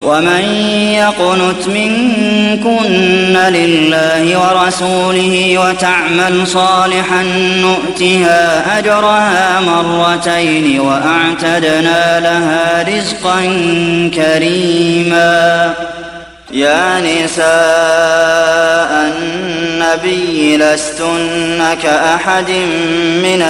ومن يقنت منكن لله ورسوله وتعمل صالحا نؤتها أجرها مرتين وأعتدنا لها رزقا كريما. يا نساء النبي لستن كأحد من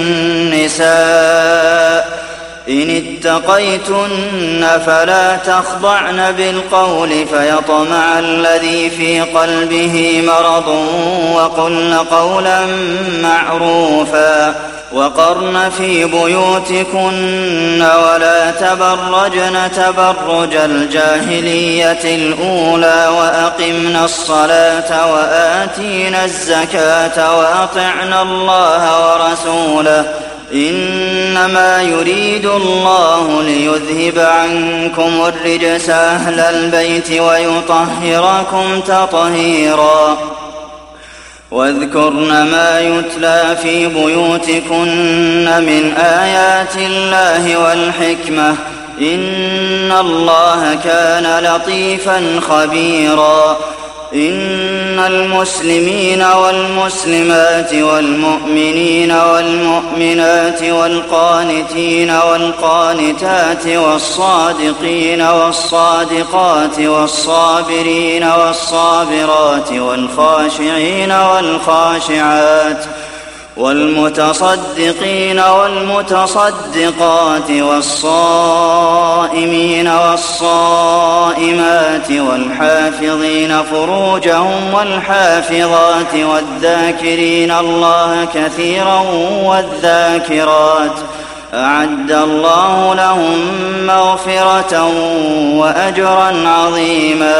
النساء إن اتقيتن فلا تخضعن بالقول فيطمع الذي في قلبه مرض وقلن قولا معروفا وقرن في بيوتكن ولا تبرجن تبرج الجاهلية الأولى وأقمن الصلاة وآتينا الزكاة وأطعنا الله ورسوله إنما يريد الله ليذهب عنكم الرجس أهل البيت ويطهركم تطهيرا. واذكرن ما يتلى في بيوتكن من آيات الله والحكمة إن الله كان لطيفا خبيرا. إن المسلمين والمسلمات والمؤمنين والمؤمنات والقانتين والقانتات والصادقين والصادقات والصابرين والصابرات والخاشعين والخاشعات والمتصدقين والمتصدقات والصائمين والصائمات والحافظين فروجهم والحافظات والذاكرين الله كثيرا والذاكرات أعد الله لهم مغفرة وأجرا عظيما.